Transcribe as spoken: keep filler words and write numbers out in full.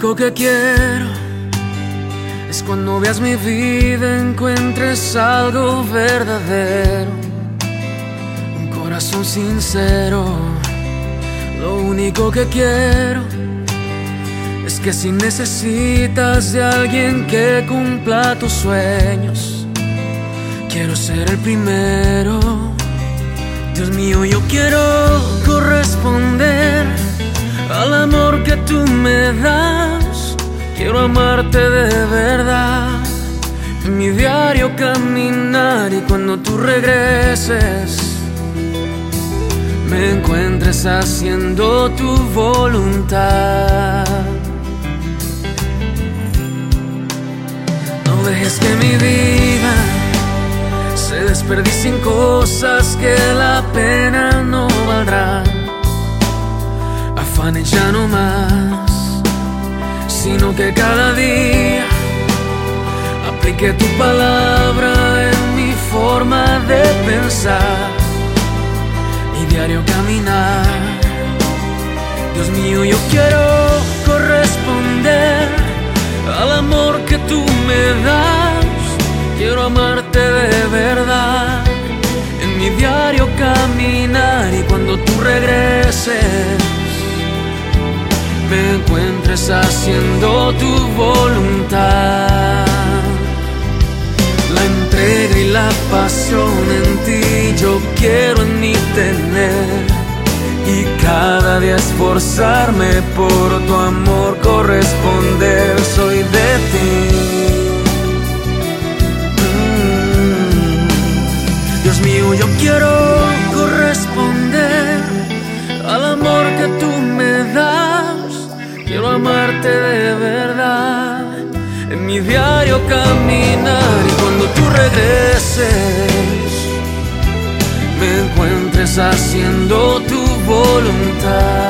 único que quiero es cuando veas mi vida encuentres algo verdadero, un corazón sincero. Lo único que quiero es que si necesitas de alguien que cumpla tus sueños, quiero ser el primero. Dios mío, yo quiero corresponder al amor que tú me das. Quiero amarte de verdad, en mi diario caminar, y cuando tú regreses me encuentres haciendo tu voluntad. No dejes que mi vida se desperdicie en cosas que la pena no valdrá. Afanes ya no más, sino que cada día aplique tu palabra en mi forma de pensar y diario caminar. Dios mío, yo quiero corresponder al amor que tú me das. Quiero amarte de verdad, en mi diario caminar, y cuando tú regreses me encuentres haciendo tu voluntad. La entrega y la pasión en ti yo quiero en mí tener, y cada día esforzarme por tu amor corresponder. Soy de ti. mm. Dios mío, yo quiero corresponder al amor que tú me das. Quiero amarte de verdad, en mi diario caminar, y cuando tú regreses me encuentres haciendo tu voluntad.